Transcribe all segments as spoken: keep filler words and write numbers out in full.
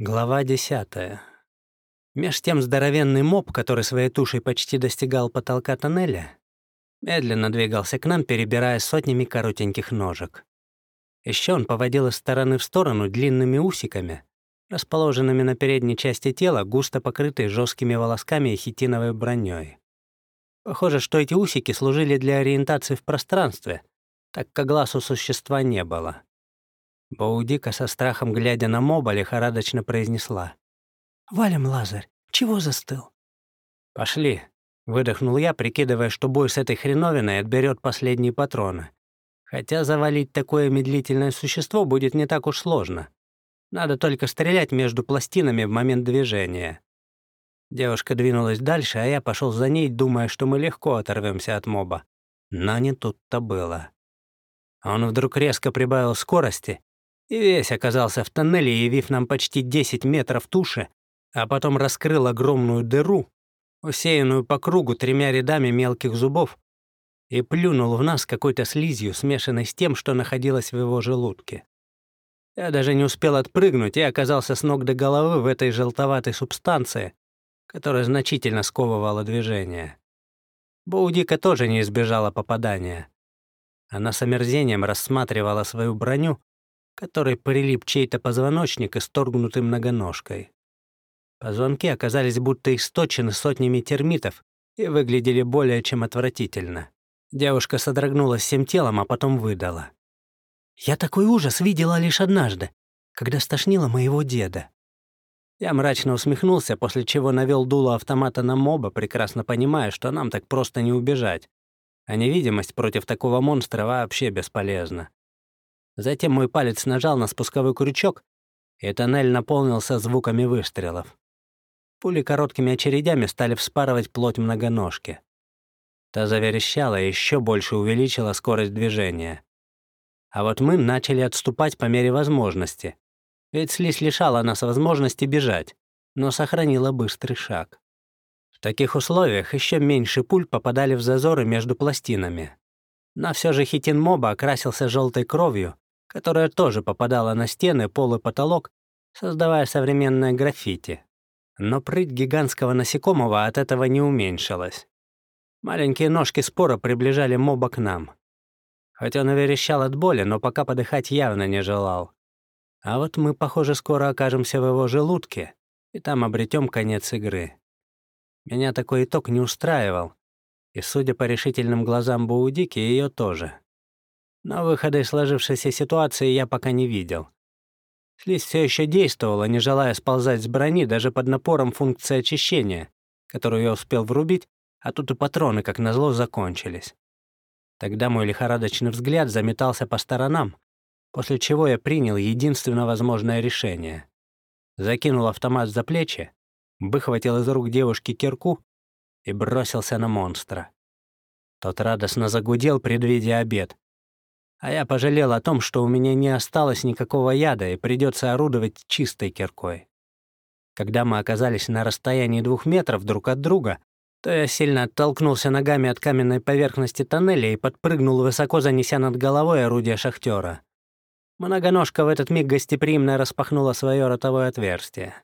Глава десятая. Меж тем здоровенный моб, который своей тушей почти достигал потолка тоннеля, медленно двигался к нам, перебирая сотнями коротеньких ножек. Еще он поводил из стороны в сторону длинными усиками, расположенными на передней части тела, густо покрытой жесткими волосками и хитиновой броней. Похоже, что эти усики служили для ориентации в пространстве, так как глаз у существа не было. Боудика, со страхом глядя на моба, лихорадочно произнесла: «Валим, Лазарь, чего застыл?» «Пошли», — выдохнул я, прикидывая, что бой с этой хреновиной отберет последние патроны. Хотя завалить такое медлительное существо будет не так уж сложно. Надо только стрелять между пластинами в момент движения. Девушка двинулась дальше, а я пошел за ней, думая, что мы легко оторвемся от моба. Но не тут-то было. Он вдруг резко прибавил скорости и весь оказался в тоннеле, явив нам почти десять метров туши, а потом раскрыл огромную дыру, усеянную по кругу тремя рядами мелких зубов, и плюнул в нас какой-то слизью, смешанной с тем, что находилось в его желудке. Я даже не успел отпрыгнуть и оказался с ног до головы в этой желтоватой субстанции, которая значительно сковывала движение. Боудика тоже не избежала попадания. Она с омерзением рассматривала свою броню, которой прилип чей-то позвоночник, исторгнутый многоножкой. Позвонки оказались будто источены сотнями термитов и выглядели более чем отвратительно. Девушка содрогнулась всем телом, а потом выдала: «Я такой ужас видела лишь однажды, когда стошнила моего деда». Я мрачно усмехнулся, после чего навел дуло автомата на моба, прекрасно понимая, что нам так просто не убежать, а невидимость против такого монстра вообще бесполезна. Затем мой палец нажал на спусковой крючок, и тоннель наполнился звуками выстрелов. Пули короткими очередями стали вспарывать плоть многоножки. Та заверещала и еще больше увеличила скорость движения. А вот мы начали отступать по мере возможности, ведь слизь лишала нас возможности бежать, но сохранила быстрый шаг. В таких условиях еще меньше пуль попадали в зазоры между пластинами. Но все же хитин моба окрасился желтой кровью, которая тоже попадала на стены, пол и потолок, создавая современное граффити. Но прыть гигантского насекомого от этого не уменьшилась. Маленькие ножки спора приближали моба к нам. Хоть он и верещал от боли, но пока подыхать явно не желал. А вот мы, похоже, скоро окажемся в его желудке, и там обретем конец игры. Меня такой итог не устраивал, и, судя по решительным глазам Боудики, ее тоже. Но выхода из сложившейся ситуации я пока не видел. Слизь все еще действовала, не желая сползать с брони даже под напором функции очищения, которую я успел врубить, а тут и патроны, как назло, закончились. Тогда мой лихорадочный взгляд заметался по сторонам, после чего я принял единственно возможное решение. Закинул автомат за плечи, выхватил из рук девушки кирку и бросился на монстра. Тот радостно загудел, предвидя обед. А я пожалел о том, что у меня не осталось никакого яда и придется орудовать чистой киркой. Когда мы оказались на расстоянии двух метров друг от друга, то я сильно оттолкнулся ногами от каменной поверхности тоннеля и подпрыгнул, высоко занеся над головой орудие шахтера. Многоножка в этот миг гостеприимно распахнула свое ротовое отверстие.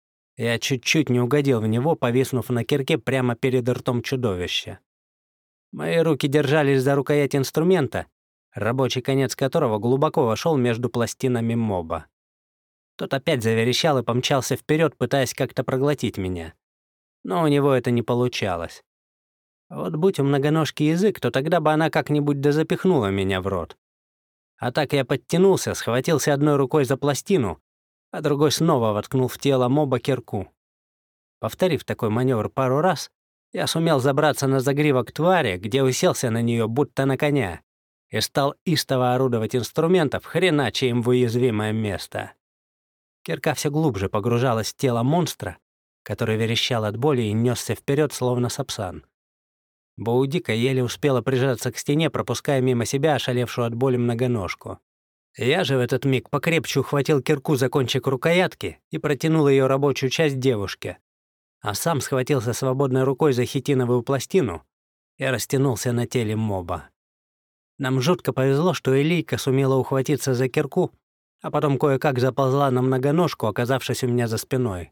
Я чуть-чуть не угодил в него, повиснув на кирке прямо перед ртом чудовища. Мои руки держались за рукоять инструмента, рабочий конец которого глубоко вошел между пластинами моба. Тот опять заверещал и помчался вперед, пытаясь как-то проглотить меня. Но у него это не получалось. Вот будь у многоножки язык, то тогда бы она как-нибудь дозапихнула меня в рот. А так я подтянулся, схватился одной рукой за пластину, а другой снова воткнул в тело моба кирку. Повторив такой маневр пару раз, я сумел забраться на загривок твари, где уселся на нее будто на коня, и стал истово орудовать инструментов, хренача им в уязвимое место. Кирка все глубже погружалась в тело монстра, который верещал от боли и несся вперед, словно сапсан. Боудика еле успела прижаться к стене, пропуская мимо себя ошалевшую от боли многоножку. Я же в этот миг покрепче ухватил кирку за кончик рукоятки и протянул ее рабочую часть девушке, а сам схватился свободной рукой за хитиновую пластину и растянулся на теле моба. Нам жутко повезло, что Элейка сумела ухватиться за кирку а потом кое-как заползла на многоножку, оказавшись у меня за спиной.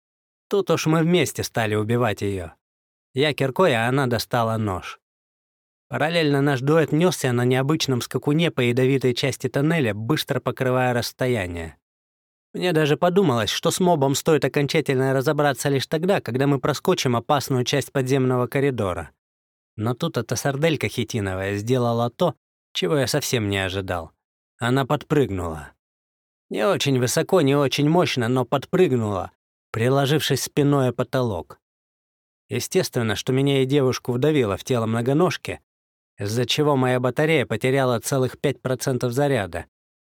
Тут уж мы вместе стали убивать ее. Я киркой, а она достала нож. Параллельно наш дуэт несся на необычном скакуне по ядовитой части тоннеля, быстро покрывая расстояние. Мне даже подумалось, что с мобом стоит окончательно разобраться лишь тогда, когда мы проскочим опасную часть подземного коридора. Но тут эта сарделька хитиновая сделала то, чего я совсем не ожидал. Она подпрыгнула. Не очень высоко, не очень мощно, но подпрыгнула, приложившись спиной о потолок. Естественно, что меня и девушку вдавило в тело многоножки, из-за чего моя батарея потеряла целых пять процентов заряда.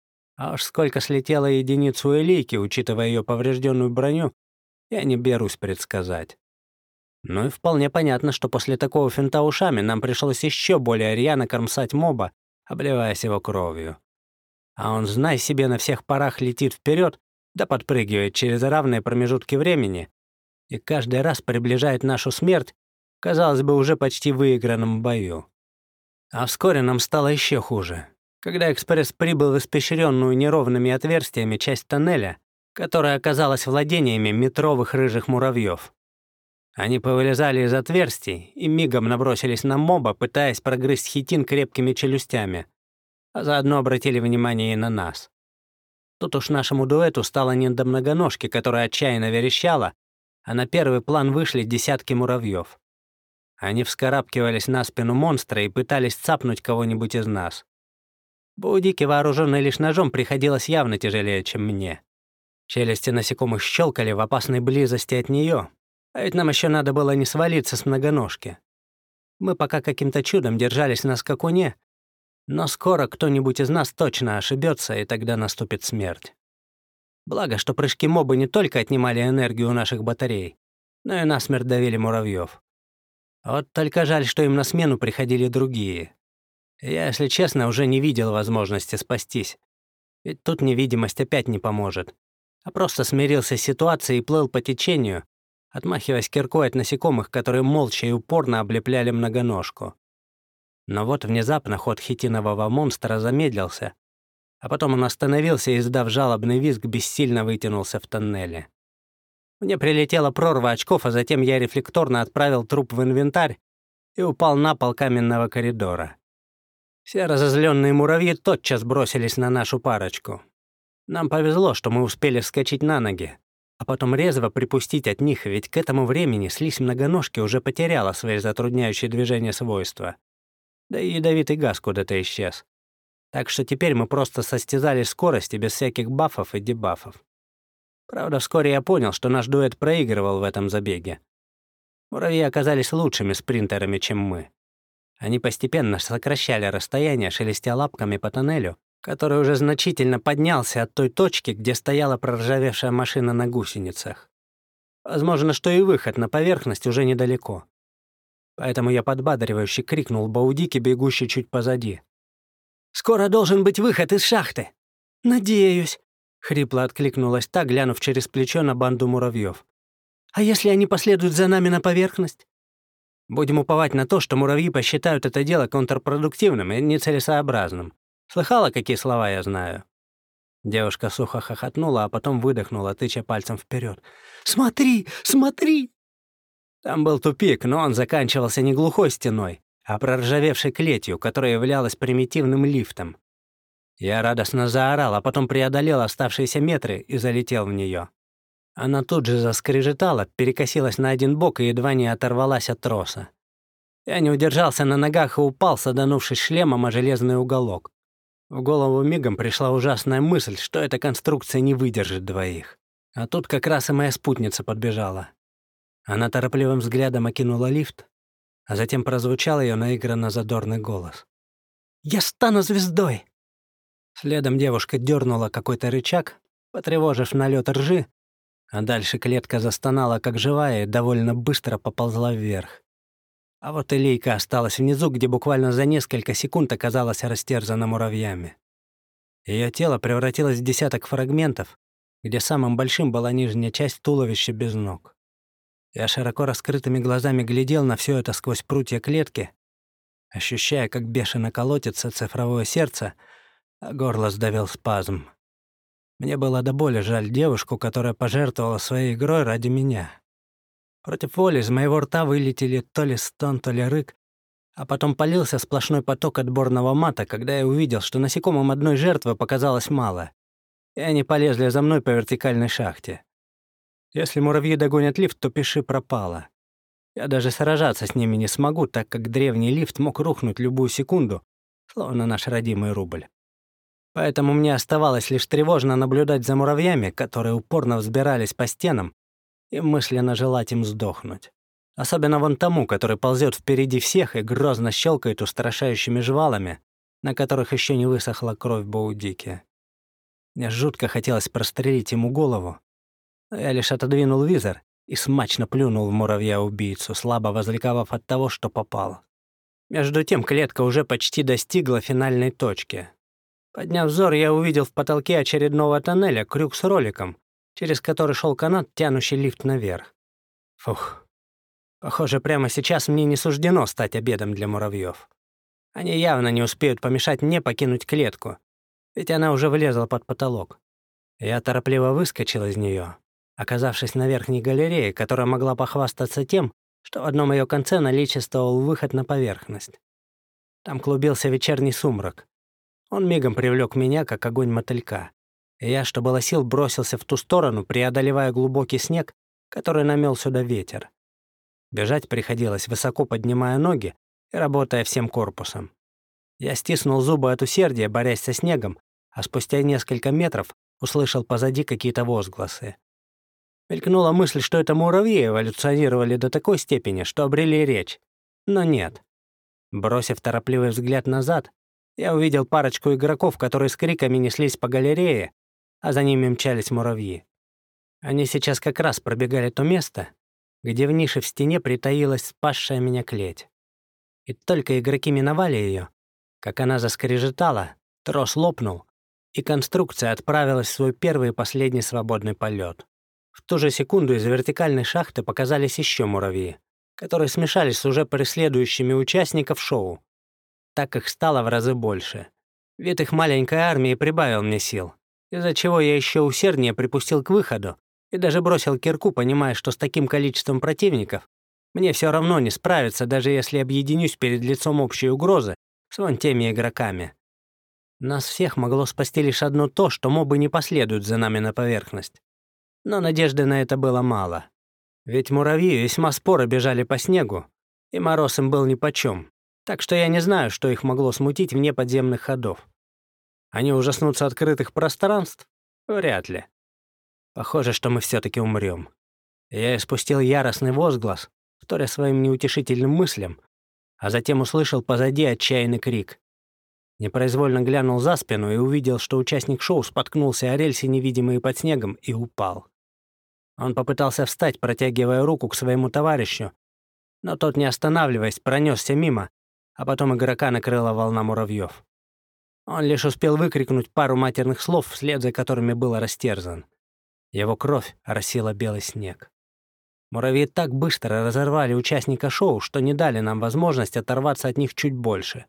А уж сколько слетело единиц у Элейки, учитывая ее поврежденную броню, я не берусь предсказать. Ну и вполне понятно, что после такого финта ушами нам пришлось еще более рьяно кромсать моба, обливаясь его кровью. А он, знай себе, на всех парах летит вперед, да подпрыгивает через равные промежутки времени, и каждый раз приближает нашу смерть, казалось бы, уже почти выигранном бою. А вскоре нам стало еще хуже, когда экспресс прибыл в испещренную неровными отверстиями часть тоннеля, которая оказалась владениями метровых рыжих муравьев. Они повылезали из отверстий и мигом набросились на моба, пытаясь прогрызть хитин крепкими челюстями, а заодно обратили внимание и на нас. Тут уж нашему дуэту стало не до многоножки, которая отчаянно верещала, а на первый план вышли десятки муравьев. Они вскарабкивались на спину монстра и пытались цапнуть кого-нибудь из нас. Баудике, вооруженной лишь ножом, приходилось явно тяжелее, чем мне. Челюсти насекомых щелкали в опасной близости от нее, а ведь нам еще надо было не свалиться с многоножки. Мы пока каким-то чудом держались на скакуне, но скоро кто-нибудь из нас точно ошибется, и тогда наступит смерть. Благо, что прыжки моба не только отнимали энергию у наших батарей, но и насмерть давили муравьев. Вот только жаль, что им на смену приходили другие. Я, если честно, уже не видел возможности спастись. Ведь тут невидимость опять не поможет. А просто смирился с ситуацией и плыл по течению, отмахиваясь киркой от насекомых, которые молча и упорно облепляли многоножку. Но вот внезапно ход хитинового монстра замедлился, а потом он остановился и, издав жалобный визг, бессильно вытянулся в тоннеле. Мне прилетела прорва очков, а затем я рефлекторно отправил труп в инвентарь и упал на пол каменного коридора. Все разозленные муравьи тотчас бросились на нашу парочку. Нам повезло, что мы успели вскочить на ноги, а потом резво припустить от них, ведь к этому времени слизь многоножки уже потеряла свои затрудняющие движения свойства. Да и ядовитый газ куда-то исчез. Так что теперь мы просто состязали скорости без всяких бафов и дебафов. Правда, вскоре я понял, что наш дуэт проигрывал в этом забеге. Муравьи оказались лучшими спринтерами, чем мы. Они постепенно сокращали расстояние, шелестя лапками по тоннелю, который уже значительно поднялся от той точки, где стояла проржавевшая машина на гусеницах. Возможно, что и выход на поверхность уже недалеко. Поэтому я подбадривающе крикнул Баудике, бегущей чуть позади. «Скоро должен быть выход из шахты!» «Надеюсь!» — хрипло откликнулась та, глянув через плечо на банду муравьев. «А если они последуют за нами на поверхность?» «Будем уповать на то, что муравьи посчитают это дело контрпродуктивным и нецелесообразным. Слыхала, какие слова я знаю?» Девушка сухо хохотнула, а потом выдохнула, тыча пальцем вперед. «Смотри, смотри!» Там был тупик, но он заканчивался не глухой стеной, а проржавевшей клетью, которая являлась примитивным лифтом. Я радостно заорал, а потом преодолел оставшиеся метры и залетел в нее. Она тут же заскрежетала, перекосилась на один бок и едва не оторвалась от троса. Я не удержался на ногах и упал, саданувшись шлемом о железный уголок. В голову мигом пришла ужасная мысль, что эта конструкция не выдержит двоих. А тут как раз и моя спутница подбежала. Она торопливым взглядом окинула лифт, а затем прозвучал ее наигранно задорный голос. «Я стану звездой!» Следом девушка дернула какой-то рычаг, потревожив налет ржи, а дальше клетка застонала, как живая, и довольно быстро поползла вверх. А вот Элейка осталась внизу, где буквально за несколько секунд оказалась растерзана муравьями. Ее тело превратилось в десяток фрагментов, где самым большим была нижняя часть туловища без ног. Я широко раскрытыми глазами глядел на все это сквозь прутья клетки, ощущая, как бешено колотится цифровое сердце, а горло сдавил спазм. Мне было до боли жаль девушку, которая пожертвовала своей игрой ради меня. Против воли из моего рта вылетели то ли стон, то ли рык, а потом полился сплошной поток отборного мата, когда я увидел, что насекомым одной жертвы показалось мало, и они полезли за мной по вертикальной шахте. Если муравьи догонят лифт, то пиши пропало. Я даже сражаться с ними не смогу, так как древний лифт мог рухнуть любую секунду, словно наш родимый рубль. Поэтому мне оставалось лишь тревожно наблюдать за муравьями, которые упорно взбирались по стенам, и мысленно желать им сдохнуть. Особенно вон тому, который ползет впереди всех и грозно щелкает устрашающими жвалами, на которых еще не высохла кровь Боудики. Мне жутко хотелось прострелить ему голову, но я лишь отодвинул визор и смачно плюнул в муравья-убийцу, слабо возликовав от того, что попал. Между тем клетка уже почти достигла финальной точки. Подняв взор, я увидел в потолке очередного тоннеля крюк с роликом, через который шел канат, тянущий лифт наверх. Фух. Похоже, прямо сейчас мне не суждено стать обедом для муравьев. Они явно не успеют помешать мне покинуть клетку, ведь она уже влезла под потолок. Я торопливо выскочил из нее, оказавшись на верхней галерее, которая могла похвастаться тем, что в одном ее конце наличествовал выход на поверхность. Там клубился вечерний сумрак. Он мигом привлек меня, как огонь мотылька. И я, что было сил, бросился в ту сторону, преодолевая глубокий снег, который намел сюда ветер. Бежать приходилось, высоко поднимая ноги и работая всем корпусом. Я стиснул зубы от усердия, борясь со снегом, а спустя несколько метров услышал позади какие-то возгласы. Мелькнула мысль, что это муравьи эволюционировали до такой степени, что обрели речь. Но нет. Бросив торопливый взгляд назад, я увидел парочку игроков, которые с криками неслись по галерее, а за ними мчались муравьи. Они сейчас как раз пробегали то место, где в нише в стене притаилась спасшая меня клеть. И только игроки миновали ее, как она заскрежетала, трос лопнул, и конструкция отправилась в свой первый и последний свободный полет. В ту же секунду из вертикальной шахты показались еще муравьи, которые смешались с уже преследующими участников шоу. Так их стало в разы больше. Вид их маленькой армии прибавил мне сил, из-за чего я еще усерднее припустил к выходу и даже бросил кирку, понимая, что с таким количеством противников мне все равно не справиться, даже если объединюсь перед лицом общей угрозы с вон теми игроками. Нас всех могло спасти лишь одно то, что мобы не последуют за нами на поверхность. Но надежды на это было мало. Ведь муравьи весьма споро бежали по снегу, и мороз им был нипочем. Так что я не знаю, что их могло смутить вне подземных ходов. Они ужаснутся открытых пространств? Вряд ли. Похоже, что мы все-таки умрем. Я испустил яростный возглас, вторя своим неутешительным мыслям, а затем услышал позади отчаянный крик. Непроизвольно глянул за спину и увидел, что участник шоу споткнулся о рельсы, невидимые под снегом, и упал. Он попытался встать, протягивая руку к своему товарищу, но тот, не останавливаясь, пронесся мимо, а потом игрока накрыла волна муравьев. Он лишь успел выкрикнуть пару матерных слов, вслед за которыми был растерзан. Его кровь оросила белый снег. Муравьи так быстро разорвали участника шоу, что не дали нам возможность оторваться от них чуть больше.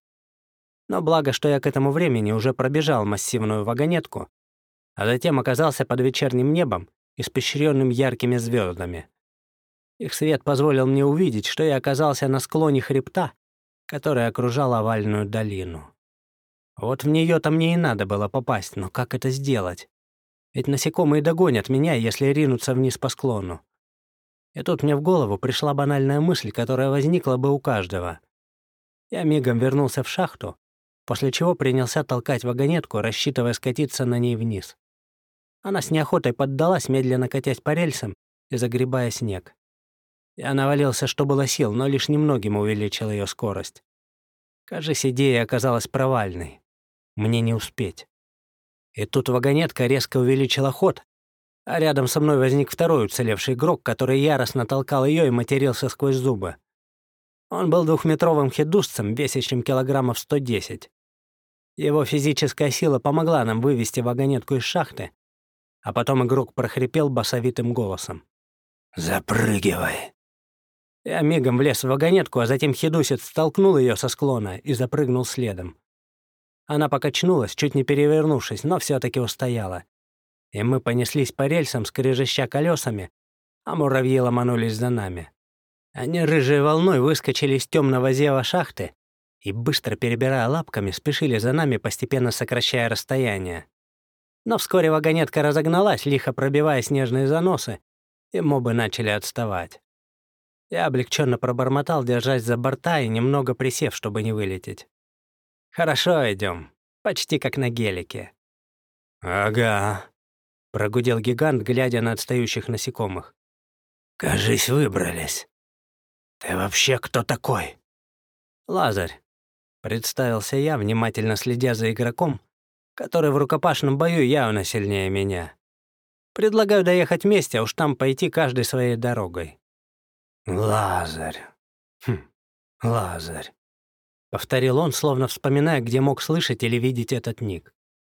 Но благо, что я к этому времени уже пробежал массивную вагонетку, а затем оказался под вечерним небом, испещренным яркими звездами. Их свет позволил мне увидеть, что я оказался на склоне хребта, который окружал овальную долину. Вот в нее-то мне и надо было попасть, но как это сделать? Ведь насекомые догонят меня, если ринуться вниз по склону. И тут мне в голову пришла банальная мысль, которая возникла бы у каждого. Я мигом вернулся в шахту, после чего принялся толкать вагонетку, рассчитывая скатиться на ней вниз. Она с неохотой поддалась, медленно катясь по рельсам и загребая снег. Я навалился, что было сил, но лишь немногим увеличил ее скорость. Кажись, идея оказалась провальной. Мне не успеть. И тут вагонетка резко увеличила ход, а рядом со мной возник второй уцелевший игрок, который яростно толкал ее и матерился сквозь зубы. Он был двухметровым хедусцем, весящим килограммов сто десять. Его физическая сила помогла нам вывести вагонетку из шахты, а потом игрок прохрипел басовитым голосом: «Запрыгивай!» Я мигом влез в вагонетку, а затем хедусец столкнул ее со склона и запрыгнул следом. Она покачнулась, чуть не перевернувшись, но все-таки устояла. и мы понеслись по рельсам, скрежеща колесами, а муравьи ломанулись за нами. Они рыжей волной выскочили из темного зева шахты и, быстро перебирая лапками, спешили за нами, постепенно сокращая расстояние. Но вскоре вагонетка разогналась, лихо пробивая снежные заносы, и мобы начали отставать. Я облегченно пробормотал, держась за борта и немного присев, чтобы не вылететь. «Хорошо идем, почти как на гелике». «Ага», — прогудел гигант, глядя на отстающих насекомых. «Кажись, выбрались. Ты вообще кто такой?» «Лазарь», — представился я, внимательно следя за игроком, который в рукопашном бою явно сильнее меня. «Предлагаю доехать вместе, а уж там пойти каждой своей дорогой». «Лазарь. Хм, Лазарь», — повторил он, словно вспоминая, где мог слышать или видеть этот ник.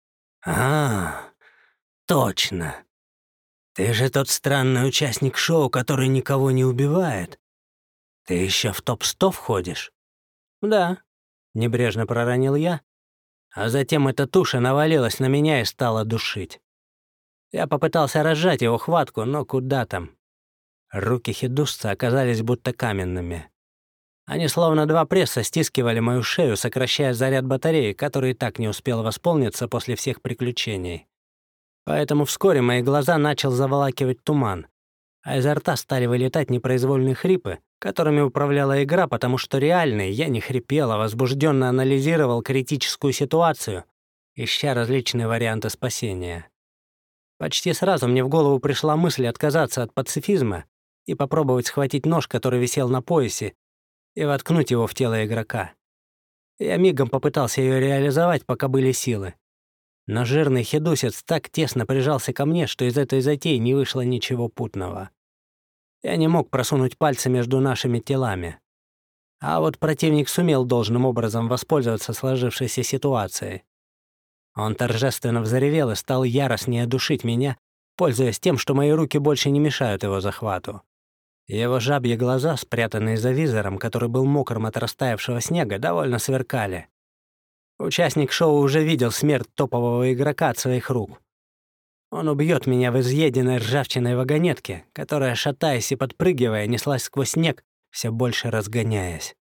«А, точно. Ты же тот странный участник шоу, который никого не убивает. Ты еще в топ сто входишь?» «Да», — небрежно проронил я, а затем эта туша навалилась на меня и стала душить. Я попытался разжать его хватку, но куда там. Руки хидусца оказались будто каменными. Они словно два пресса стискивали мою шею, сокращая заряд батареи, который и так не успел восполниться после всех приключений. Поэтому вскоре мои глаза начал заволакивать туман, а изо рта стали вылетать непроизвольные хрипы, которыми управляла игра, потому что реальный я не хрипел, а возбужденно анализировал критическую ситуацию, ища различные варианты спасения. Почти сразу мне в голову пришла мысль отказаться от пацифизма и попробовать схватить нож, который висел на поясе, и воткнуть его в тело игрока. Я мигом попытался ее реализовать, пока были силы. Но жирный хидусец так тесно прижался ко мне, что из этой затеи не вышло ничего путного. Я не мог просунуть пальцы между нашими телами. А вот противник сумел должным образом воспользоваться сложившейся ситуацией. Он торжественно взревел и стал яростнее душить меня, пользуясь тем, что мои руки больше не мешают его захвату. Его жабьи глаза, спрятанные за визором, который был мокрым от растаявшего снега, довольно сверкали. Участник шоу уже видел смерть топового игрока от своих рук. Он убьет меня в изъеденной ржавчиной вагонетке, которая, шатаясь и подпрыгивая, неслась сквозь снег, все больше разгоняясь.